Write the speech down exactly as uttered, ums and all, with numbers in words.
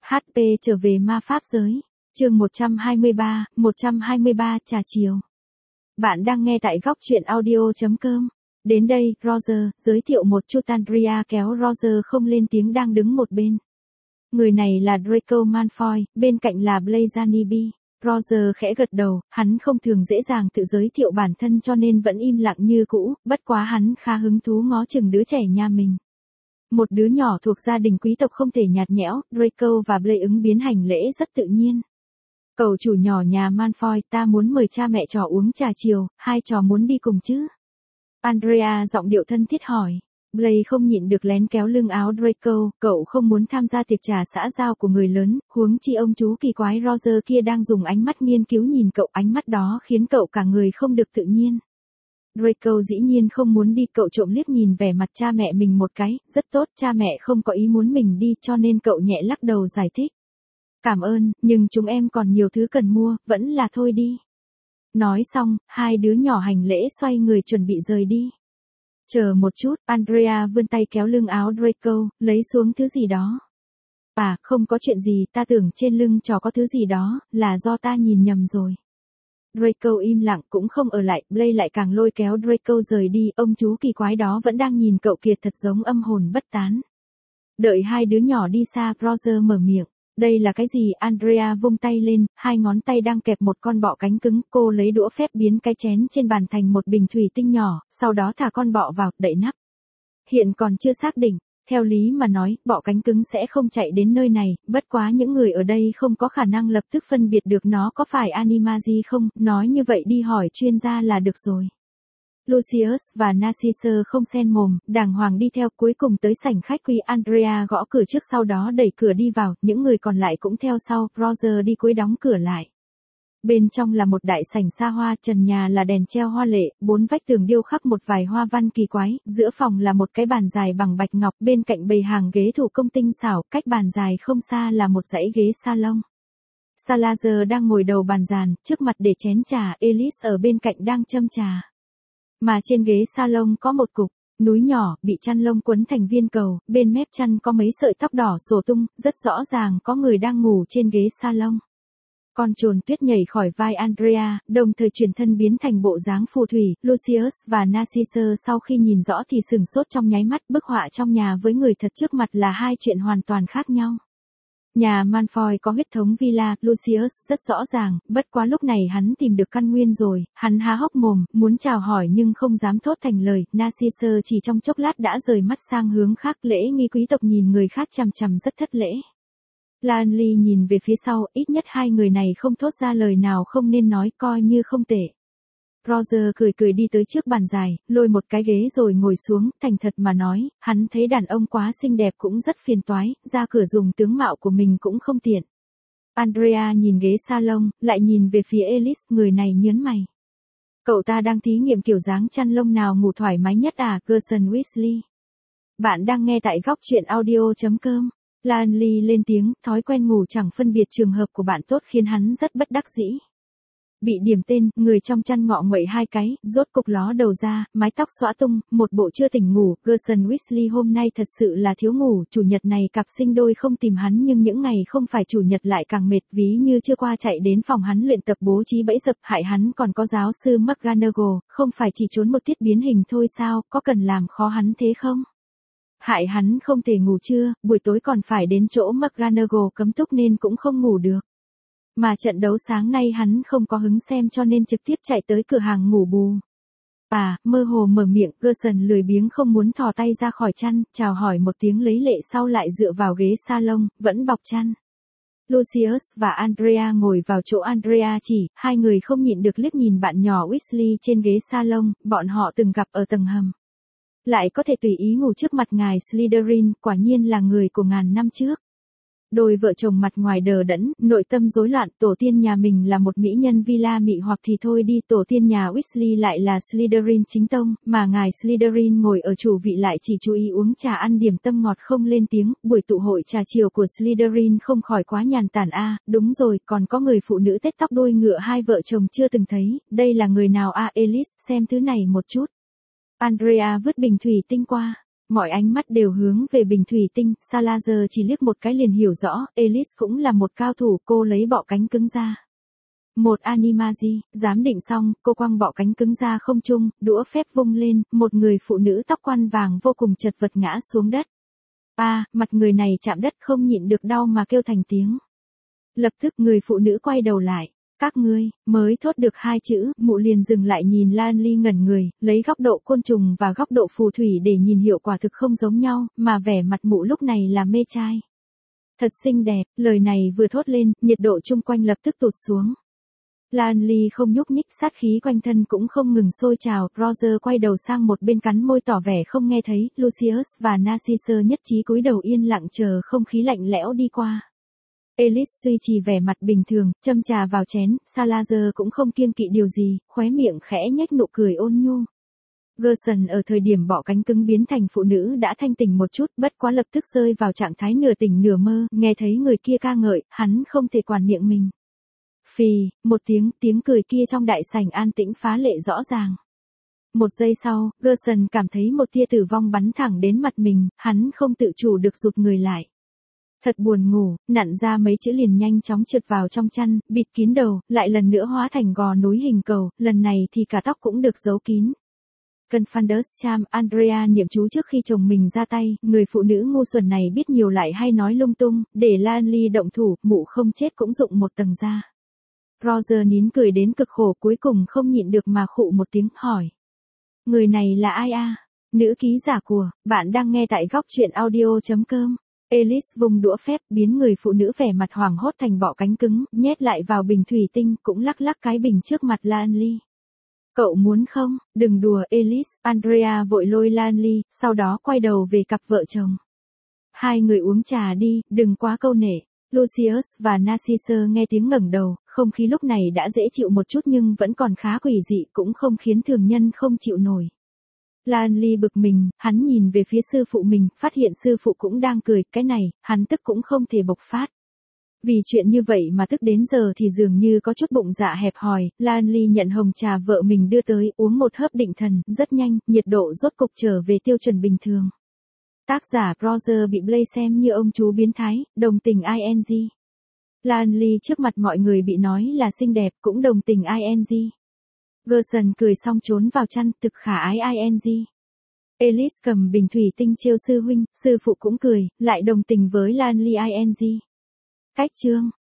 hát pê trở về ma pháp giới. Chương một trăm hai mươi ba, một trăm hai mươi ba trà chiều. Bạn đang nghe tại góc truyện audio chấm com. Đến đây, Roger, giới thiệu một chút. Andrea kéo Roger không lên tiếng đang đứng một bên. Người này là Draco Malfoy, bên cạnh là Blaise B. Roger khẽ gật đầu, hắn không thường dễ dàng tự giới thiệu bản thân cho nên vẫn im lặng như cũ, bất quá hắn khá hứng thú ngó chừng đứa trẻ nhà mình. Một đứa nhỏ thuộc gia đình quý tộc không thể nhạt nhẽo, Draco và Blaise ứng biến hành lễ rất tự nhiên. Cậu chủ nhỏ nhà Malfoy, ta muốn mời cha mẹ trò uống trà chiều, hai trò muốn đi cùng chứ? Andrea giọng điệu thân thiết hỏi. Blaise không nhịn được lén kéo lưng áo Draco, cậu không muốn tham gia tiệc trà xã giao của người lớn, huống chi ông chú kỳ quái Roger kia đang dùng ánh mắt nghiên cứu nhìn cậu, ánh mắt đó khiến cậu cả người không được tự nhiên. Draco dĩ nhiên không muốn đi, cậu trộm liếc nhìn vẻ mặt cha mẹ mình một cái, rất tốt, cha mẹ không có ý muốn mình đi cho nên cậu nhẹ lắc đầu giải thích. Cảm ơn, nhưng chúng em còn nhiều thứ cần mua, vẫn là thôi đi. Nói xong, hai đứa nhỏ hành lễ xoay người chuẩn bị rời đi. Chờ một chút, Andrea vươn tay kéo lưng áo Draco, lấy xuống thứ gì đó. À, không có chuyện gì, ta tưởng trên lưng trò có thứ gì đó, là do ta nhìn nhầm rồi. Draco im lặng cũng không ở lại, Blaise lại càng lôi kéo Draco rời đi, ông chú kỳ quái đó vẫn đang nhìn cậu kiệt thật giống âm hồn bất tán. Đợi hai đứa nhỏ đi xa, Roger mở miệng. Đây là cái gì? Andrea vung tay lên, hai ngón tay đang kẹp một con bọ cánh cứng, cô lấy đũa phép biến cái chén trên bàn thành một bình thủy tinh nhỏ, sau đó thả con bọ vào, đậy nắp. Hiện còn chưa xác định, theo lý mà nói, bọ cánh cứng sẽ không chạy đến nơi này, bất quá những người ở đây không có khả năng lập tức phân biệt được nó có phải Animagie không, nói như vậy đi hỏi chuyên gia là được rồi. Lucius và Narcisse không xen mồm, đàng hoàng đi theo, cuối cùng tới sảnh khách quý. Andrea gõ cửa trước sau đó đẩy cửa đi vào, những người còn lại cũng theo sau, Roger đi cuối đóng cửa lại. Bên trong là một đại sảnh xa hoa, trần nhà là đèn treo hoa lệ, bốn vách tường điêu khắc một vài hoa văn kỳ quái, giữa phòng là một cái bàn dài bằng bạch ngọc, bên cạnh bày hàng ghế thủ công tinh xảo, cách bàn dài không xa là một dãy ghế salon. Salazar đang ngồi đầu bàn dàn, trước mặt để chén trà, Elise ở bên cạnh đang châm trà. Mà trên ghế salon có một cục núi nhỏ, bị chăn lông quấn thành viên cầu, bên mép chăn có mấy sợi tóc đỏ xổ tung, rất rõ ràng có người đang ngủ trên ghế salon. Con trồn tuyết nhảy khỏi vai Andrea, đồng thời chuyển thân biến thành bộ dáng phù thủy. Lucius và Narcisse sau khi nhìn rõ thì sửng sốt trong nháy mắt, bức họa trong nhà với người thật trước mặt là hai chuyện hoàn toàn khác nhau. Nhà Malfoy có huyết thống villa, Lucius rất rõ ràng, bất quá lúc này hắn tìm được căn nguyên rồi, hắn há hốc mồm, muốn chào hỏi nhưng không dám thốt thành lời. Narcisse chỉ trong chốc lát đã rời mắt sang hướng khác, lễ nghi quý tộc nhìn người khác chằm chằm rất thất lễ. Lanley nhìn về phía sau, ít nhất hai người này không thốt ra lời nào không nên nói, coi như không tệ. Roger cười cười đi tới trước bàn dài, lôi một cái ghế rồi ngồi xuống, thành thật mà nói, hắn thấy đàn ông quá xinh đẹp cũng rất phiền toái, ra cửa dùng tướng mạo của mình cũng không tiện. Andrea nhìn ghế salon, lại nhìn về phía Elise, người này nhớn mày. Cậu ta đang thí nghiệm kiểu dáng chăn lông nào ngủ thoải mái nhất à, Gerson Weasley. Bạn đang nghe tại góc truyện audio chấm com. Lanley lên tiếng, thói quen ngủ chẳng phân biệt trường hợp của bạn tốt khiến hắn rất bất đắc dĩ. Bị điểm tên, người trong chăn ngọ nguậy hai cái, rốt cục ló đầu ra, mái tóc xõa tung, một bộ chưa tỉnh ngủ. Gerson Weasley hôm nay thật sự là thiếu ngủ, chủ nhật này cặp sinh đôi không tìm hắn nhưng những ngày không phải chủ nhật lại càng mệt, ví như chưa qua chạy đến phòng hắn luyện tập bố trí bẫy dập, hại hắn còn có giáo sư McGonagall, không phải chỉ trốn một tiết biến hình thôi sao, có cần làm khó hắn thế không? Hại hắn không thể ngủ trưa, buổi tối còn phải đến chỗ McGonagall cấm túc nên cũng không ngủ được. Mà trận đấu sáng nay hắn không có hứng xem cho nên trực tiếp chạy tới cửa hàng ngủ bù. À, mơ hồ mở miệng, Gerson lười biếng không muốn thò tay ra khỏi chăn, chào hỏi một tiếng lấy lệ sau lại dựa vào ghế salon, vẫn bọc chăn. Lucius và Andrea ngồi vào chỗ Andrea chỉ, hai người không nhịn được liếc nhìn bạn nhỏ Weasley trên ghế salon, bọn họ từng gặp ở tầng hầm. Lại có thể tùy ý ngủ trước mặt ngài Slytherin, quả nhiên là người của ngàn năm trước. Đôi vợ chồng mặt ngoài đờ đẫn, nội tâm rối loạn, tổ tiên nhà mình là một mỹ nhân villa mị hoặc thì thôi đi, tổ tiên nhà Weasley lại là Slytherin chính tông, mà ngài Slytherin ngồi ở chủ vị lại chỉ chú ý uống trà ăn điểm tâm ngọt không lên tiếng, buổi tụ hội trà chiều của Slytherin không khỏi quá nhàn tản a. À, đúng rồi, còn có người phụ nữ tết tóc đuôi ngựa hai vợ chồng chưa từng thấy, đây là người nào a? À, Elise, xem thứ này một chút. Andrea vứt bình thủy tinh qua. Mọi ánh mắt đều hướng về bình thủy tinh, Salazar chỉ liếc một cái liền hiểu rõ, Elise cũng là một cao thủ, cô lấy bọ cánh cứng ra. Một animaji, giám định xong, cô quăng bọ cánh cứng ra không trung, đũa phép vung lên, một người phụ nữ tóc quăn vàng vô cùng chật vật ngã xuống đất. A, à, mặt người này chạm đất không nhịn được đau mà kêu thành tiếng. Lập tức người phụ nữ quay đầu lại. Các ngươi, mới thốt được hai chữ, mụ liền dừng lại nhìn Lan Ly ngẩn người, lấy góc độ côn trùng và góc độ phù thủy để nhìn hiệu quả thực không giống nhau, mà vẻ mặt mụ lúc này là mê trai. Thật xinh đẹp, lời này vừa thốt lên, nhiệt độ chung quanh lập tức tụt xuống. Lan Ly không nhúc nhích, sát khí quanh thân cũng không ngừng sôi trào, Roger quay đầu sang một bên cắn môi tỏ vẻ không nghe thấy, Lucius và Narcisse nhất trí cúi đầu yên lặng chờ không khí lạnh lẽo đi qua. Elise duy trì vẻ mặt bình thường, châm trà vào chén, Salazar cũng không kiêng kỵ điều gì, khóe miệng khẽ nhếch nụ cười ôn nhu. Gerson ở thời điểm bọ cánh cứng biến thành phụ nữ đã thanh tỉnh một chút, bất quá lập tức rơi vào trạng thái nửa tỉnh nửa mơ, nghe thấy người kia ca ngợi, hắn không thể quản miệng mình. Phì, một tiếng, tiếng cười kia trong đại sảnh an tĩnh phá lệ rõ ràng. Một giây sau, Gerson cảm thấy một tia tử vong bắn thẳng đến mặt mình, hắn không tự chủ được rụt người lại. Thật buồn ngủ, nặn ra mấy chữ liền nhanh chóng trượt vào trong chăn, bịt kín đầu, lại lần nữa hóa thành gò núi hình cầu, lần này thì cả tóc cũng được giấu kín. Confunders Cham, Andrea niệm chú trước khi chồng mình ra tay, người phụ nữ ngu xuẩn này biết nhiều lại hay nói lung tung, để Lan Ly động thủ, mụ không chết cũng dụng một tầng da. Roger nín cười đến cực khổ cuối cùng không nhịn được mà khụ một tiếng, hỏi. Người này là ai a? Nữ ký giả của, bạn đang nghe tại góc truyện audio chấm com. Elise vùng đũa phép biến người phụ nữ vẻ mặt hoảng hốt thành bọ cánh cứng, nhét lại vào bình thủy tinh, cũng lắc lắc cái bình trước mặt Lan Ly. Cậu muốn không? Đừng đùa Elise, Andrea vội lôi Lan Ly, sau đó quay đầu về cặp vợ chồng. Hai người uống trà đi, đừng quá câu nệ. Lucius và Narcisse nghe tiếng ngẩng đầu, không khí lúc này đã dễ chịu một chút nhưng vẫn còn khá quỷ dị, cũng không khiến thường nhân không chịu nổi. Lan Ly bực mình, hắn nhìn về phía sư phụ mình, phát hiện sư phụ cũng đang cười, cái này, hắn tức cũng không thể bộc phát. Vì chuyện như vậy mà tức đến giờ thì dường như có chút bụng dạ hẹp hòi, Lan Ly nhận hồng trà vợ mình đưa tới, uống một hớp định thần, rất nhanh, nhiệt độ rốt cục trở về tiêu chuẩn bình thường. Tác giả Roger bị Blaze xem như ông chú biến thái, đồng tình ing. Lan Ly trước mặt mọi người bị nói là xinh đẹp, cũng đồng tình ing. Gerson cười xong trốn vào chăn, thực khả ái ing. Elise cầm bình thủy tinh trêu sư huynh, sư phụ cũng cười, lại đồng tình với Lan Ly ing. Cách chương